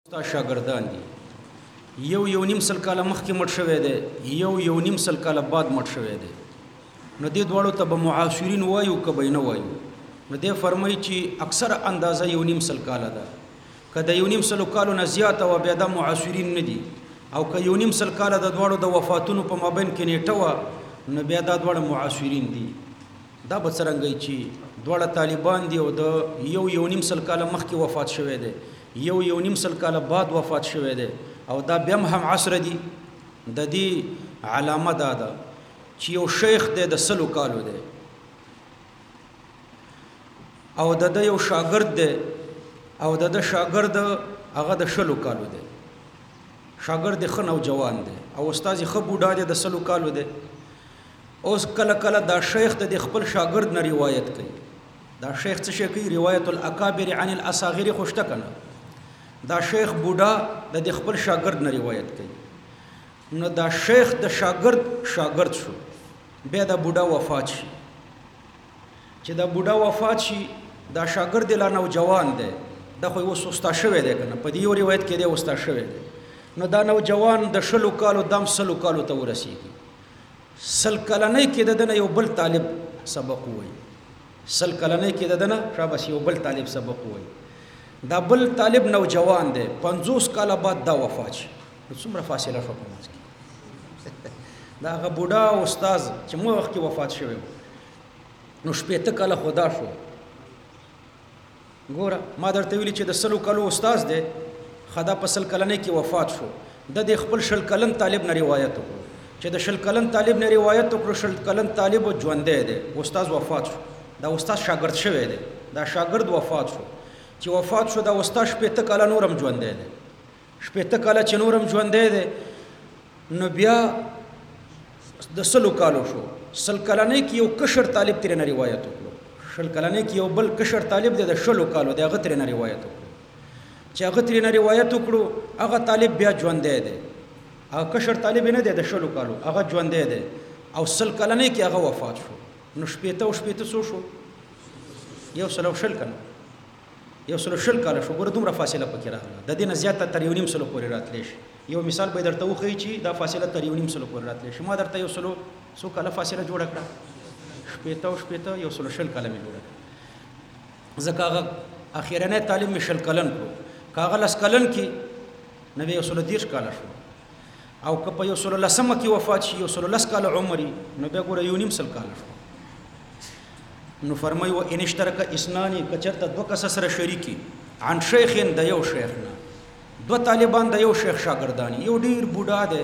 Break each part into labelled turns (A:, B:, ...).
A: ستا شاګردان دي یو نیم سل کاله مخکې مړ شوی دی یو نیم سل کاله بعد مړ شوی دی نو دې دواړو ته به معاصرین وایو که به نه وایو نو دې فرمایي چې اکثره اندازه یو نیم سل کاله ده که د یو نیم سلو کالو نه زیاته وه بیا دا معاصرین نه دي او که یو نیم سل کاله د دواړو د وفاتونو په مابین کې نیټه وه نو بیا دا دواړه معاصرین دي دا به څرنګه چې دواړه طالبان دي او د یو نیم سل کاله مخکې وفات شوی دی یو نیم سل کاله بعد وفات شوی دی او دا بیا هم عصر دي د دې علامه دا ده چې یو شیخ دی د سلو کالو دی او د یو شاګرد دی او د شاګرد هغه د شلو کالو دی شاګرد ښه نوجوان دی او استاد ښه بوډا دی د سلو کالو دی اوس کله کله دا شیخ د خپل شاګرد نه روایت کوي دا شیخ څه شي کوي روایت الاکابر عن الاصاغر خوشته کنه دا شیخ بوډا د خپل شاګرد نه روایت کوي نو دا شیخ د شاګرد شو بیا دا بوډا وفات شي چې دا بوډا وفات شي دا شاګرد لا نوجوان دی دا خو اوس استاد شوی دی کنه په دې یو روایت کې دی استاد شوی دی نو دا نوجوان د شلو کالو دام سلو کالو ته ورسیږي سل کلنۍ کې دنه یو بل طالب سبق وایي سل کلنۍ کې دنه شاباس یو بل طالب سبق وایي دا بل طالب نوجوان دی 50 کاله بعد دا وفات شي څومره فاصله شو په منځ کې دا هغه بوډا استاد چې مخ کې وفات شوی نو شپېته کاله خدا شو ګوره ما درته ویلي چې د سلو کالو استاد دی خدا په سل کلنۍ کې وفات شو د خپل شل کلن طالب نه روایت وکړو چې د شل کلن طالب نه روایت وکړو شل کلن طالب ژوندی دی استاد وفات شو دا استاد شاګرد شوی دی دا شاګرد وفات شو چې وفات شو دا استاد شپېته کاله نورم ژوندی دی شپېته کاله چې نورم ژوندی دی نو بیا د سلو کالو شو سل کلنۍ کې یو کشر طالب ترې نه روایت وکړو شل کلنۍ کې یو بل کشر طالب دی د شلو کالو دی هغه ترې نه روایت وکړو چې هغه ترې نه روایت وکړو هغه طالب بیا ژوندی دی هغه کشر طالب نه دی د شلو کالو هغه ژوندی دی او سل کلنۍ کې هغه وفات شو نو شپېته او شپېته څو شو یو سل او شل کنه یو سل شل کاله شو ګوره دومره فاصله پکې راغله د دې نه زیاته تر یو نیم سلو پورې راتلی شي یو مثال به درته وښیي چې دا فاصله تر یو نیم سلو پورې راتلی شي ما درته یو سلو څو کاله فاصله جوړه کړه شپېته او شپېته یو سلو شل کاله مې جوړه کړه ځکه هغه اخرنی تعلیم مې شل کلن کړو که هغه لس کلن کې نو یو سلو دېرش کاله شو او که په یو سلو لسمه کې وفات شي یو سلو لس کاله عمر نو بیا ګوره یو نیم سل کاله شو نو فرمایي و ان اشترک اسنان کچرته دو کس سره شریکی عن شیخ د یو شیخ نه دو طالبان د یو شیخ شاګردان یو ډیر بوډا دی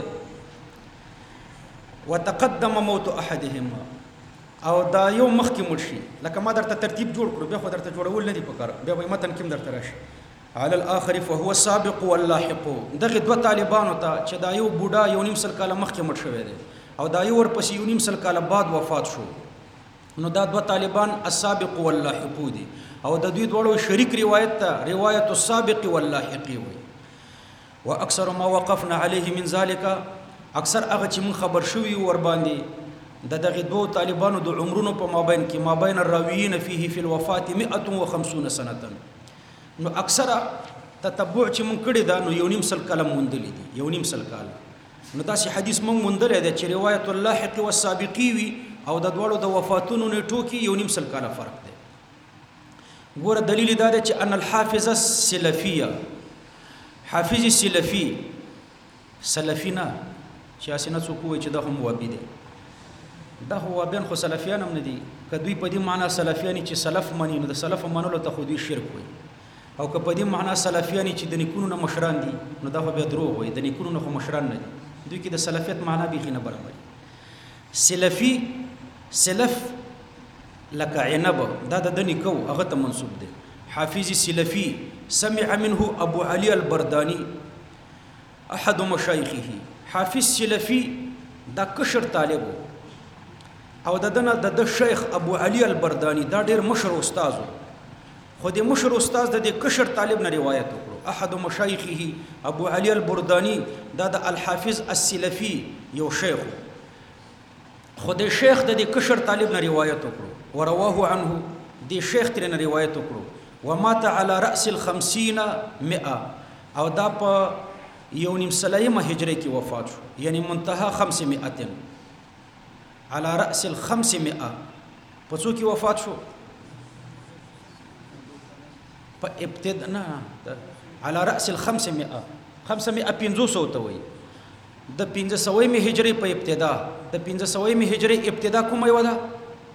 A: وتقدم موت احدهما او دا یو مخکې مړ شي لکه ما درته ترتیب جوړ کړو بیا خو درته جوړول نه دي پکار بیا به متن کې درته راشي على الاخر فهو السابق واللاحق دغه دو طالبانو ته چې دا یو بوډا یو نیم سل کاله مخکې مړ شوی دی او دا یو ورپسې یو نیم سل کاله بعد وفات شو نو دا دو طالبان السابق واللاحق دي او د دوی دواړو شریک روایت ته روایت السابق واللاحق وي واكثر ما وقفنا عليه من ذلك اکثر هغه چې من خبر شوی ور باندې د دغه دوه طالبانو د عمرونو په مابین کې مابین الراویین فيه في الوفات 150 سنه نو اکثر تتبع چې من کړی دا نو یو نیم سل کاله موندلی دي یو نیم سل کاله نو داسې حدیث مونږ موندلی دی چې روایت اللاحق والسابقي وي او د دوړو د وفاتونو نیټو کې یو نیم سل کاله فرق دی ګوره دلیل دا دی چې ان الحافظ السلفیه حافظ سلفی سلفینا چې اسنه څوک وایي چې دا هم وابي دي دا هو وابین خو سلفیان هم نه دي که دوی په دې معنا سلفیان چې سلف مني نو د سلف منلو ته خو دوی شرک وایي او که په دې معنا سلفیان چې د نیکونو نه مشران دي نو دا خو بیا دروغ وایي د نیکونو نه خو مشران نه دي دوی کې د سلفیت معنا بیخي نه برابر سلفی سلف لك عنب دا د نیکو هغه ته منسوب دی حافظ سلفی سمع منه ابو علي البرداني احد مشايخه حافظ سلفی دا کشر طالب او دنه د شیخ ابو علي البرداني دا ډیر مشهور استاد خو د مشهور استاد د کشر طالب نه روایت وکړو احد مشايخه ابو علي البرداني دا د الحافظ السلفي یو شیخ خود شیخ د کشر طالب نه روایت وکړو ورواه عنه د شیخ تر نه روایت وکړو ومات على راس ال50 100 او دا په 1900 هجری کې وفات شو یعنی منتها 500 على رأس ال 500 په څو کې وفات شو په ابتدا نه على رأس ال 500 550 ته وایي د 1500 هجری په ابتدا د 1500 هجری ابتدا کومه یو ده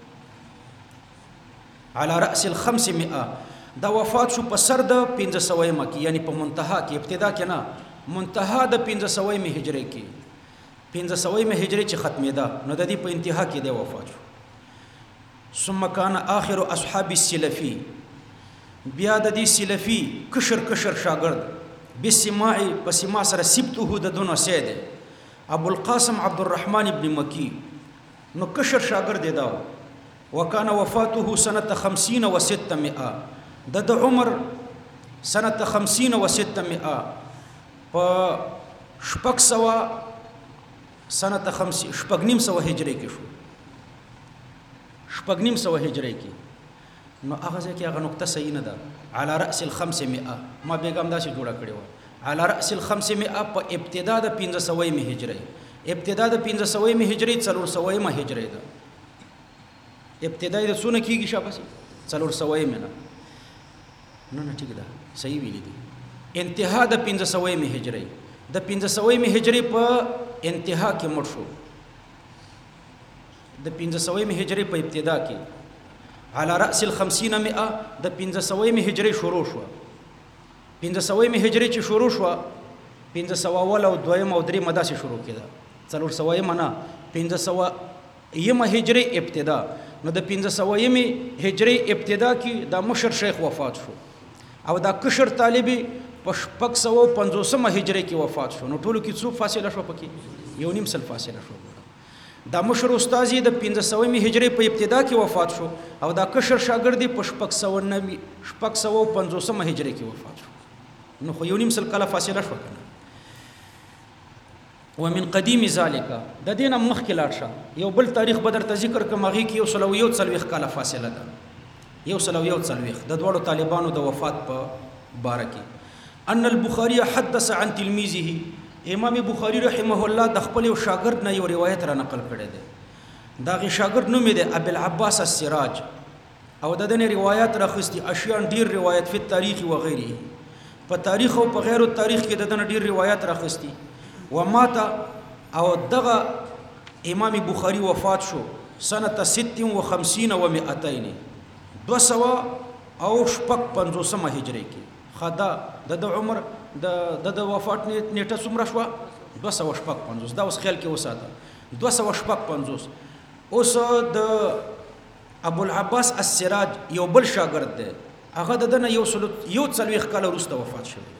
A: على رأس ال 500 دا وفات شو په سر د 1500 کې یعنی په منتها کې ابتدا کې نه منتها د 1500 هجری کې 1500 هجری چې ختمه ده نو د دې په انتها کې د وفات شو ثم كان آخر اصحاب السلفي بیا د دې سلفي کشر شاګرد بسماع بسماع سره سبته د دونو سید ابو القاسم عبد الرحمن ابن مکی نو کشر شاګرد دی دا وكان وفاته سنه 50 و600 د عمر سنه 50 و600 په شپږ سوه سنه 50 شپږ نیم سوه هجری کې شو شپږ نیم سوه هجری کې نو هغه ځکه هغه نقطه صحیح نه ده على رأس ال 500 ما بیگم دا چې جوړه کړی و على رأس ال 500 په ابتدا د 1500 هجری ابتدا د 1500 هجری 400 هجری ده ابتدای د سونه کیږي شاباسي 400 نه ټیک ده صحیح ویلي دي انتها د 1500 هجری د 1500 هجری په انتها کې مړ شو د 1500 هجری په ابتدا کې على رأس ال 50 د 1500 هجری شروع شو 1500 هجری چې شروع شو 1500 اول او دویم او دریم داسې شروع کړه 400 نه 1500 هجری ابتدا نو د 1500 هجری ابتدا کې د مشر شیخ وفات شو او دا کشر طالبي په 650 هجری کې وفات شو نو ټولو کې څو فاصله شو پکې یو نیم سل فاصله شو دا مشر استاد د 1500 هجری په ابتدا کې وفات شو او دا کشر شاګرد په 650 هجری کې وفات شو نو خو یو نیم سل کله فاصله شو کنه ومن قديم ذلك د دینه مخکې لاړ شه یو بل تاریخ بدر ته ذکر کوم هغه کې یو سلو یو څلويخ کاله فاصله ده یو سلو یو څلويخ د دوړو طالبانو د وفات په باره کې ان البخاري حدث عن تلميذه امام بخاری رحمه الله د خپل یو شاګرد نه یو روایت را نقل کړی دی دا غي شاګرد نوم دی ابو العباس السراج او د دې روایت راخستي اشیاء ډیر روایت په تاریخ او غیره په تاریخ او په غیر تاریخ کې د دې ډیر روایت راخستي ومات او دغه امام بخاری وفات شو سنه 56 و200 200 او شپږ 50 هجری کې خدا د عمر د وفات نیټه څومره شو 250 دا اوس خیال کې وساته 250 اوس د ابو العباس السراج یو بل شاګرد دی هغه دنه یو څلويخ کال وروسته وفات شوی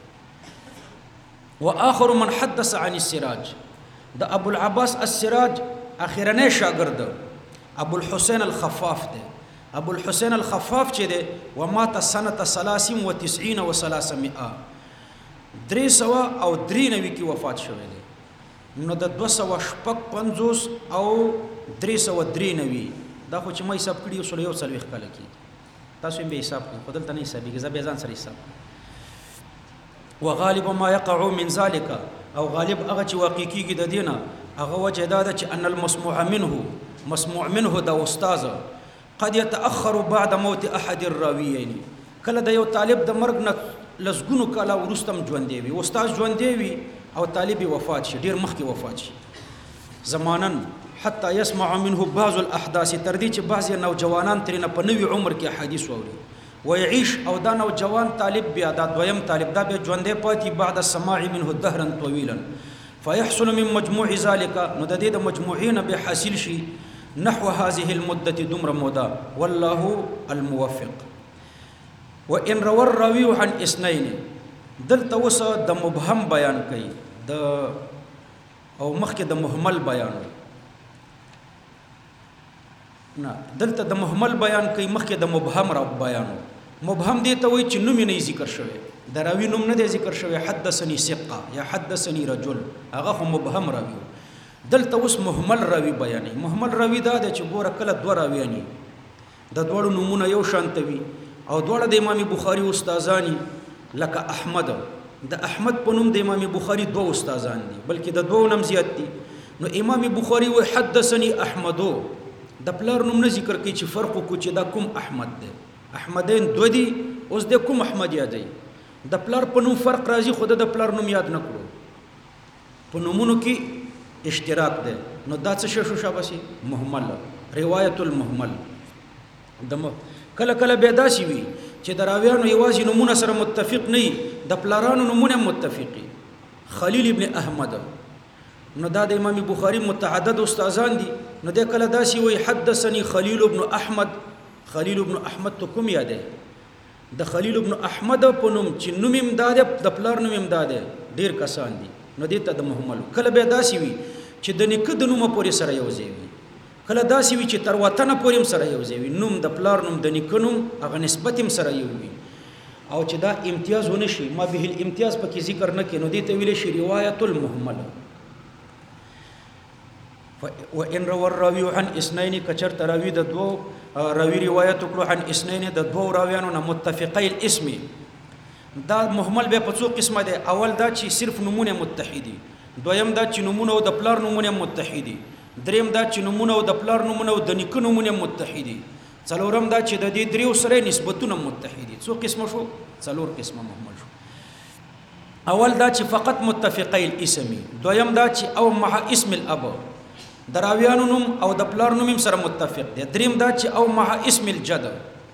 A: واخر من حدث عن السراج د ابو العباس السراج اخرنه شاګرد ابو الحسين الخفاف دی ابو الحسين الخفاف چې دی ومات سنه 93 و300 300 او 93 کې وفات شوی دی نو د 250 او 393 دا خو چې مې حساب کړی وسله یو څلويخ کال کې تاسو به حساب کړئ خپل ته نه حسابي ځکه ځان سره حساب وغالب ما يقع من ذلك او غالب هغه چې واقع کیږي د دینه هغه وجه دا ده چې ان المسموع منه دا استاد قد يتاخر بعد موت احد الراويين کله د یو طالب د مرګ نه لسګونو کاله ورستم ژوند دی استاد ژوند دی او طالب وفات شي ډیر مخکې وفات شي زمانن حتى يسمع منه بعض الاحداث تر دې چې بعض نوجوانان ترنه په نوې عمر کې حدیث ووري ويعيش او دا نوجوان طالب بیا دا دویم طالب دا به ژوندې پاتې بعد السماع منه دهرا طويلا فيحصل من مجموع ذلك نو د دې د مجموعین به حاصل شي نحو هذه المده دمر مودا والله الموفق وان روى الراوي عن اثنين دلته وس د مبهم بیان کوي د او مخکې د مهمل بیان نه دلته د مهمل بیان کوي مخکې د مبهم را بیان مبهم دی ته وایي چې نوم نه ذکر شوی د راوی نوم نه دی ذکر شوی حدثني ثقه یا حدثني رجل هغه خو مبهم راوی دلته اوس مهمل راوی بیانې مهمل راوی دا د چې ګوره کله دوه راویانی د دوړو نمونه یو شانت وي او دوړه د امام بخاری استادانی لکه احمد د احمد په نوم د امام بخاری دوه استادان دي بلکې د دوه نوم زیات دي نو امام بخاری و حدثني احمدو د پلار نوم نه ذکر کوي چې فرق کو چې دا کوم احمد دی احمدین دو دي اوس د کوم احمد یادای د پلار په نوم فرق راځي خود د پلار نوم یاد نه کړو په نومونو کې اشتراک دی نو دا څه شو شاباسي مهمل روایت المهمل کله کله به داسي وي چې دراویانو یوازې نمونه سره متفق نه د پلارانو نمونه متفقي خلیل ابن احمد نو دا د امام بخاری متعدد استادان دي نو د کله داسي وي حدثني خلیل ابن احمد خلیل ابن احمد تو کوم یادې د خلیل ابن احمد په نوم چې نوم امداد د پلار نوم امداد ډیر کسان دي نو دې ته د محمل کله به داسي وي چې د نیکه د نوم پورې سره یوځي وي کله داسي وي چې تر وطن پورې سره یوځي وي نوم د پلار نوم د نیکه نوم هغه نسبت هم سره یو وي او چې دا امتیاز ونه شي ما به الامتیاز پکې ذکر نه کینو دې ته ویل شي روایت المهمل وان روى الراوي عن اثنين كچر تراوي د دو راوي روایت کړو عن اثنين د دو راویانو نه متفقي الاسم دا محمل به په څو قسمه ده اول دا چې صرف نمونه متحدي دویم دا چې نمونه او د پلار نمونه متحدي دریم دا چې نمونه او د پلار نمونه او د نیکه نمونه متحدي څلورم دا چې د دې دریو سره نسبتونه متحدي څو قسمه شو څلور قسمه محمل شو اول دا چې فقط متفقي الاسم دویم دا چې او مع اسم الاب دراویانو نوم او د پلار نوم سره متفق دي دریم دا چې او مع اسم الجد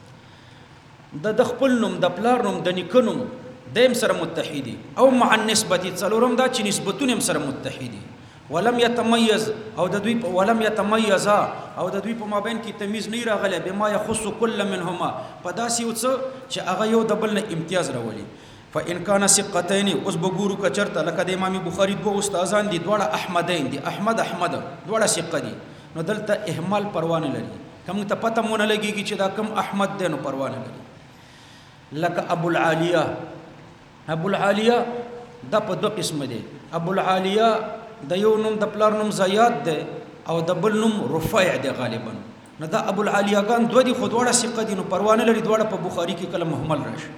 A: د خپل نوم د پلار نوم د نیکه نوم دیم سره متحدي او مع النسبه څلورم دا چې نسبتونه سره متحدي ولم يتميز او د دوی ولم يتميز او د دوی په مابین کې تمیز نه راغلی بما يخص كل منهما پداسي او چې هغه یو د بل نه امتیاز راولي فان كان ثقتين اوس بګورو کچرته لکه د امام بخاری دوه استادان دي دواړه احمدین دي احمد دواړه ثقه دي نو دلته اهمال پروا نه لري کوم ته پته مونږ لګيږي چې دا کوم احمد دی نو پروا نه لري لکه ابو العالیه دا په دوه قسم دي ابو العالیه د یو نوم د پلار نوم زیاد دی او د بل نوم رفیع دی غالبا نو دا ابو العالیه ګان دوه دي خو دواړه ثقه دي نو پروا نه لري دواړه په بخاری کې کله محمل راشي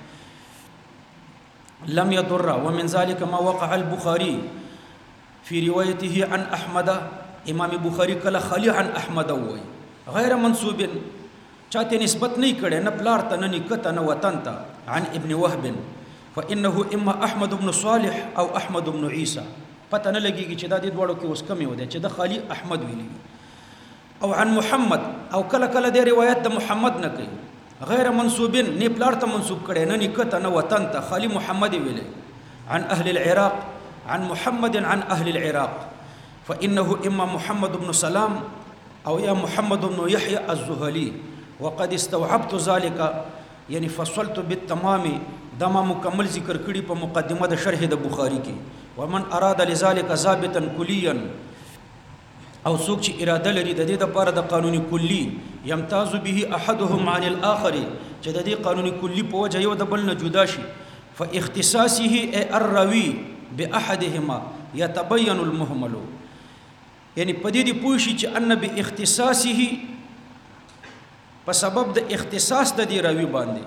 A: لم يضر ومن ذلك ما وقع البخاري في روايته عن احمد امام بخاری کله خلی عن احمد وای غیر منسوب چاته نسبت نه کړي نه پلار ته نه نکته نه وطن ته عن ابن وهب فانه اما احمد بن صالح او احمد بن عيسى پته نه لګيږي چې دا د دوړو کې اوس کمی و دي چې د خلی احمد ویلی او عن محمد او کله کله د روایت د محمد نه کوي غیر منسوبین نه پلار ته منسوب کړي نه نکته نه وطن ته خالی محمد ویلي عن اهل العراق عن محمد عن اهل العراق فانه اما محمد بن سلام او يا محمد بن يحيى الزهلي وقد استوعبت ذلك يعني فصلت بالتمام دما مکمل ذکر کړي په مقدمه د شرح د بخاری کې ومن اراد لذلك ضابطا كليا او څوک چې اراده لري د دې لپاره د قانوني کلی يمتاز به احدهم عن الاخر چې د دې قانوني کلی په وجه یو د بل نه جدا شي فاختصاصه الروي باحدهما يتبين المهمل یعنی په دې پوه شي چې ان باختصاصه په سبب د اختصاص د دې راوي باندې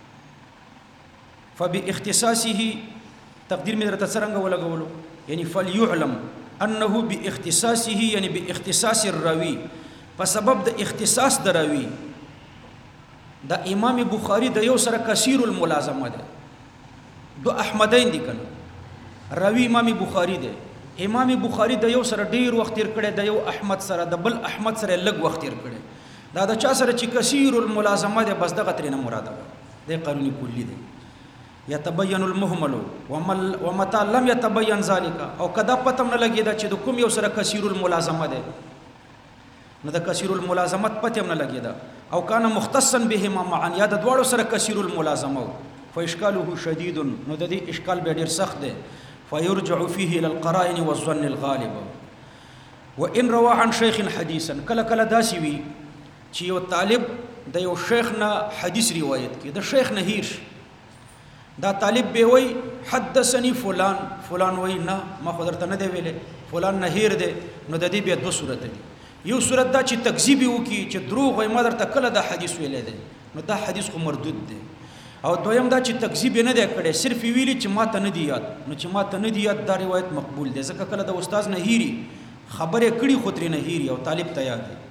A: فباختصاصه تقدیر مې درته څنګه ولګولو یعنی فليعلم انه باختصاصه یعنی باختصاص الراوي په سبب د اختصاص د راوي د امام بخاری د یو سره کثیر الملازمه ده دو احمدین دي کنه راوي امام بخاری ده امام بخاری د یو سره ډیر وخت تیر کړي د یو احمد سره د بل احمد سره لږ وخت تیر کړي دا د چا سره چې کثیر الملازمه ده بس دغه ترنه مراده ده قانوني کلی ده يتبين المهمل ومتى لم يتبين ذلك او کدا پتم نه لګی دا چې د کوم یو سره کثیر الملازمه ده نو د کثیر الملازمت پتم نه لګی دا او کان مختصا بهما معا یا د دوړو سره کثیر الملازمه فاشكاله شديد نو د دې اشکال به ډیر سخت ده فيرجع فيه الى القرائن والظن الغالب وان روى عن شيخ حديثا کله کله داسي وي چې یو طالب د یو شیخ نه حدیث روایت کوي د شیخ نه هیر دا طالب به وای حدثني فلان وای نه ما خدرته نه دی ویلې فلان نه هیر دی نو د دې به دوه صورت دي یو صورت دا چې تکذیب وکي چې دروغ وای ما درته کله دا حدیث ویلې دی نو دا حدیث خو مردود دی او دویم دا چې تکذیب نه دی کړی، صرف ویلي چې ما ته نه دی یاد، نو چې ما ته نه دی یاد دا روایت مقبول دی، ځکه کله د استاد نه هیري خبرې کړي خو ترې نه هیري او طالب ته یاد دی.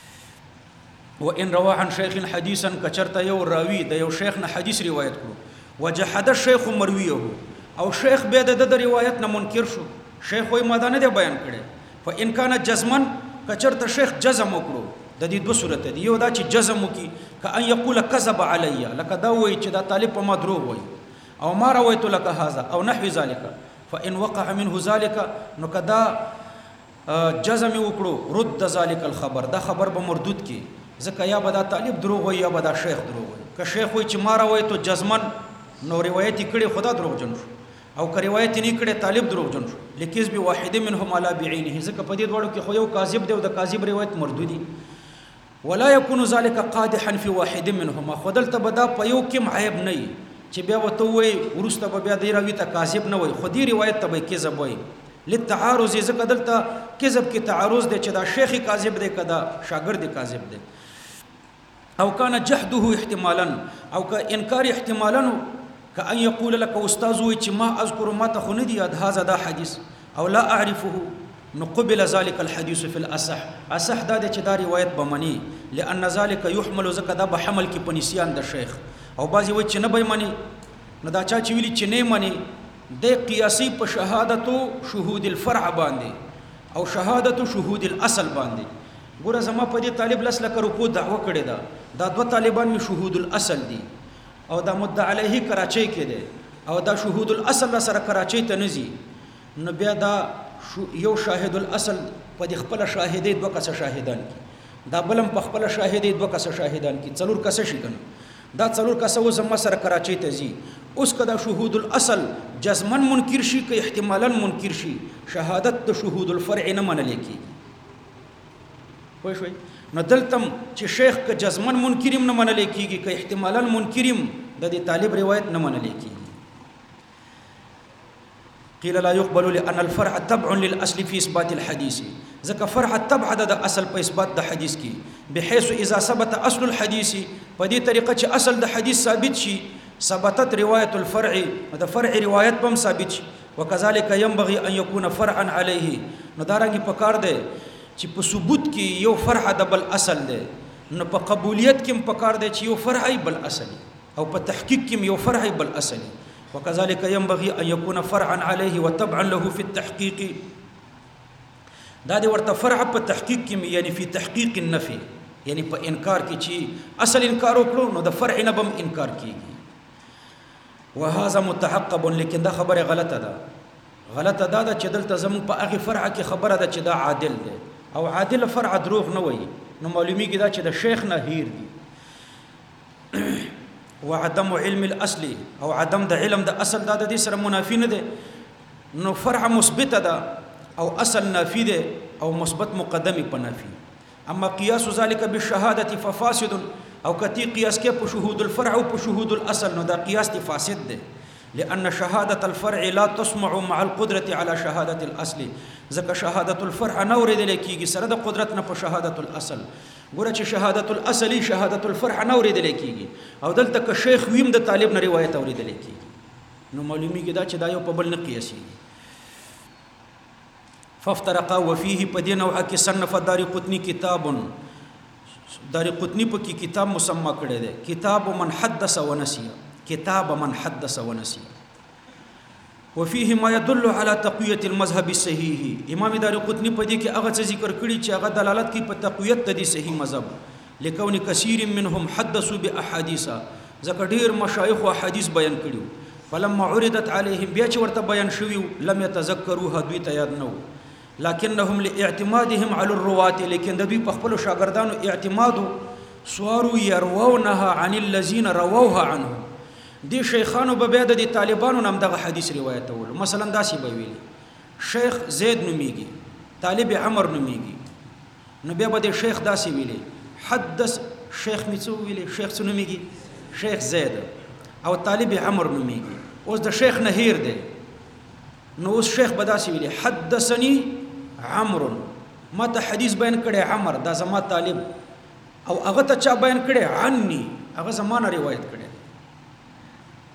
A: وان روى عن شيخ حديثا کچرته یو راوی د یو شیخ نه حدیث روایت کړو، وجحد الشيخ مرويه، او شیخ به د روایت نه منکر شو، شیخ وای ما دا نه دی بیان کړی، فان كان جزما کچرته شیخ جزم وکړو، د دې دوه صورت دي، یو دا چې جزم وکي کأن یقول کذب علی، لکه دا وای چې دا طالب په ما دروغ وای، او ما روایت لك هذا او نحو ذلك، فان وقع منه ذلك، نو کدا جزم وکړو رد ذلك الخبر، دا خبر به مردود کی، ځکه یا به دا طالب دروغ وای یا به دا شیخ دروغ وای. که شیخ وای چې ما روایت جزمن، نو روایت کړي خدا دروغ جن شو، او که روایت نه کړي طالب دروغ جن شو، لکذب واحد منهم على بعينه، ځکه په دې دوړو کې خو یو کاذب دی او د کاذب روایت مردودی. ولا يكون ذلك قادحا في واحد منهما، خدلته بدا په یو کې عیب نه چې بیا وته وای ورسته به بیا دی راوی ته کاذب نه وای، خو دې روایت ته به کذب وای للتعارض، ځکه دلته کذب کې تعارض دی چې دا شیخ کاذب دی کدا شاګرد کاذب دی. او كان جحده احتمالا، او که انکار احتمالا، كأن يقول لك استاذ وای چې ما اذكر ما ته خو نه دی یاد هذا دا حدیث او لا اعرفه، نو قبل ذلك الحديث في الاصح، اصح دا چې دا روایت بمنی، لان ذلك يحمل زکه دا به حمل کې پنسیان د شیخ، او بعضی وای چې نه به منی، نو دا چا چې ویلی چې نه منی د قیاسی په شهادت شهود الفرع باندې او شهادت شهود الاصل باندې. ګوره زما په دې طالب لس لکه روپو دعوه کړې ده، دا دوه طالبان می شهود الاصل دي، او دا مدعا علیه کراچۍ کې ده، او دا شهود الاصل سره کراچۍ ته نزي، نو بیا دا یو شاهد الاصل په د خپل شاهدې دوه کسه شاهدان کی، دا بلم په خپل شاهدې دوه کسه شاهدان کی، څلور کسه شي کنه، دا څلور کسه و زما سره کراچۍ ته زی. اوس کدا شهود الاصل جزمن منکر شي که احتمالا منکر شي، شهادت د شهود الفرع نه منل کی. پوه شئ؟ نو دلتم چې شیخ که جزمن منکریم نه منل کیږي که احتمالا منکریم د دې طالب روایت نه منل کیږي. قيل لا يقبل لأن الفرع تبع للأصل في إثبات الحديث، ذكر فرع التبع ده أصل في إثبات ده حديث كي، بحيث إذا ثبت أصل الحديث فدي طريقة أصل ده حديث ثابت شي ثبتت رواية الفرع، وده فرع رواية بم ثابت شي، وكذلك ينبغي أن يكون فرعا عليه، ندارنگي پکار ده چې په ثبوت کې یو فرع د بل اصل ده، نو په قبولیت کې پکار ده چې یو فرع بل اصلي، او په تحقیق کې یو فرع بل اصلي. وكذلك ينبغي أن يكون فرعا عليه وتبعا له في التحقيق، دا دي ورته فرع په تحقیق کې یعنی في تحقیق النفي، یعنی په انکار کې چې اصل انکار وکړو نو د فرع نه بم انکار کیږي. وهذا متعقب، لیکن دا خبره غلطه ده، غلطه ده چې دلته زموږ په هغه فرع کې خبره ده چې دا عادل ده، او عادل فرع دروغ نه وایي، نو معلومیږي دا چې د شیخ نه هیر دي. وعدم علم الاصل، او عدم د علم د اصل دا د دې سره منافی نه ده، نو فرع مثبت ده او اصل نافی ده، او مثبت مقدمي په نافی. اما قياس ذلك بالشهاده ففاسد، او کتی قياس کې په شهود الفرع او په شهود الاصل، نو دا قياس دي فاسد ده، لان شهاده الفرع لا تسمع مع القدره على شهاده الاصل، ځکه شهاده الفرع نه اوریدل کیږي سره د قدرت نه په شهاده الاصل. ګوره چې شهادت الاصلي شهادت الفرع نه اوریدل کیږي، او دلته که شیخ ویم د طالب نه روایت اوریدل کیږي، نو معلومیږي دا چې دا یو په بل نه قیاسي. فافترقا وفيه په دې نوع کې صنف دارقطني کتاب، دارقطني په کې کتاب مسمى کړی دی، کتاب من حدث ونسي، کتاب من حدث ونسي، وفيه ما يدل على تقويه المذهب الصحيح. امام دارقطني په دې کې هغه څه ذکر کړی چې هغه دلالت کوي په تقویت د دې صحیح مذهب، لکون کثیر منهم حدثوا باحاديث، ځکه ډیر مشایخ او حدیث بیان کړیو، فلما عرضت عليهم بیا چې ورته بیان شویو لم يتذكروها، دوی ته یاد نو، لكنهم لاعتمادهم على الرواه، لیکن د دوی په خپل شاګردانو اعتماد سوارو يروونها عن الذين رووها عنه، دی شیخانو به بیا د طالبانو نام دغه حدیث روایت اول، مثلا داسې به ویلي شیخ زید نومیږي، طالب عمر نومیږي، نو بیا به د شیخ داسې ویلي حدث شیخ میڅو ویلي، شیخ څه نومیږي؟ شیخ زید، او طالب عمر نومیږي، اوس د شیخ نه هیر دی، نو اوس شیخ به داسې ویلي حدثني عمرو، ما ته حدیث بیان کړی عمر، دا زما طالب، او هغه ته چا بیان کړی عني، هغه زمانه روایت کړی.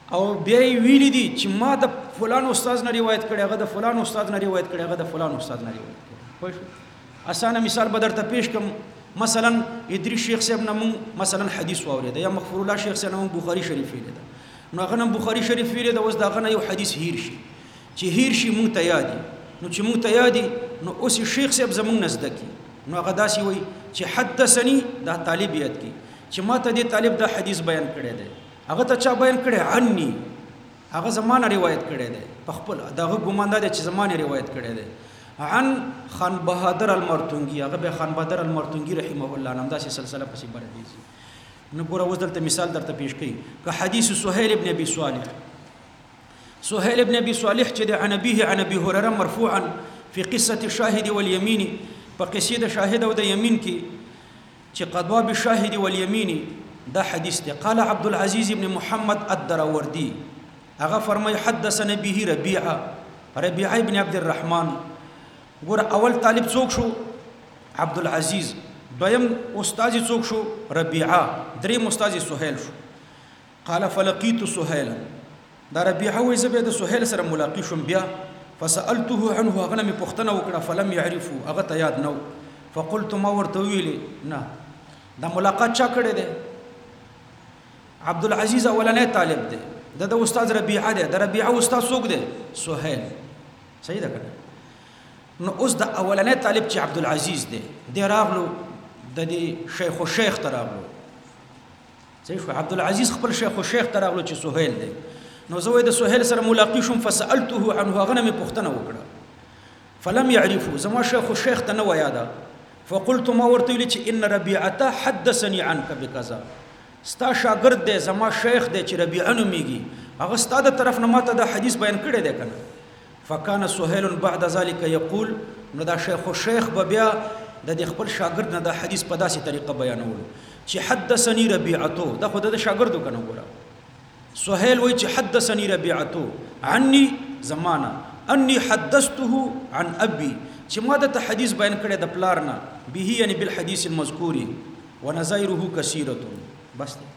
A: او بیا ویلی دي چې ما د فلان استاد نه روایت کړي هغه د فلان استاد نه روایت کړي هغه د فلان استاد نه روایت کړي پوه اسانه مثال به درته پیش کوم مثلا ادریس شیخ صاحب نمون مثلا حدیث واورید یا مغفور الله شیخ صاحب نمون بخاری شریف ویل نو هغه نم بخاری شریف ویل دا اوس داغه یو حدیث هیر شي چې هیر شي مونږ ته یادي نو چې مونږ ته یادي نو اوس شیخ صاحب زمونږ نزدکی نو هغه داسي وای چې حدثني دا طالب یاد کی چې ما ته دې طالب دا حدیث بیان کړی دی هغه ته چا بیان کړی عني هغه زمانه روایت کړی دی په خپل دغه ګمان دی چې زمانه روایت کړی دی عن خان بهادر المرتونگی هغه به خان بهادر المرتونگی رحمه الله نام داسې سلسله پسې بردي نو ګوره اوس دلته مثال درته پیش کړي که حدیث سهيل ابن ابي صالح سهيل ابن ابي صالح چې عن ابيه عن ابي هريره مرفوعا في قصه الشاهد واليمين په قصې د شاهد او د یمین کې چې قضوا بالشاهد واليمين دا حدیث دی قال عبد العزيز ابن محمد الدراوردي هغه فرمای حدثنا به ربيعه ابن عبد الرحمن ګور اول طالب څوک شو عبد العزيز دویم استاد څوک شو ربيعه دریم استاد سهيل شو قال فلقيت سهيلا دا ربيعه وې زبې د سهيل سره ملاقات شوم بیا فسالته عنه هغه مې پوښتنه وکړه فلم يعرفوا هغه ته یاد نو فقلت ما ورته ویلې نه دا ملاقات چا کړې ده عبد العزيز اولنې طالب ده د استاد ربيعه ده د ربيعه استاد څوک ده سهيل صحیح ده کنه نو اوس د اولنې طالب چې عبد العزيز دی د راغلو د شیخ او شیخ تراغلو صحیح شو عبد العزيز خپل شیخ او شیخ تراغلو چې سهيل دی نو زه د سهيل سره ملاقات شوم فسالته عنه هغه مې پوښتنه وکړه فلم يعرفوا زما شیخ او شیخ ته نه و یاده فقلت ما ورته ویل چې ان ربيعه حدثني عنك بكذا ستا شاګرد دی زما شیخ دی چې ربيعه نومېږي هغه ستا د طرف نه ماته د حدیث بیان کړی دی کنه فكان سهيل بعد ذلك يقول نو دا شیخ او شیخ بیا د خپل شاګرد نه د حدیث په داسې طریقه بیانول چې حدثني ربيعه دا خو د شاګردو کنه ګوره سهيل وای چې حدثني ربيعه عني زمانه اني حدثته عن ابي چې ما د حدیث بیان کړی د پلار نه به یعنی بالحديث المذکور ونظائره كثيره بس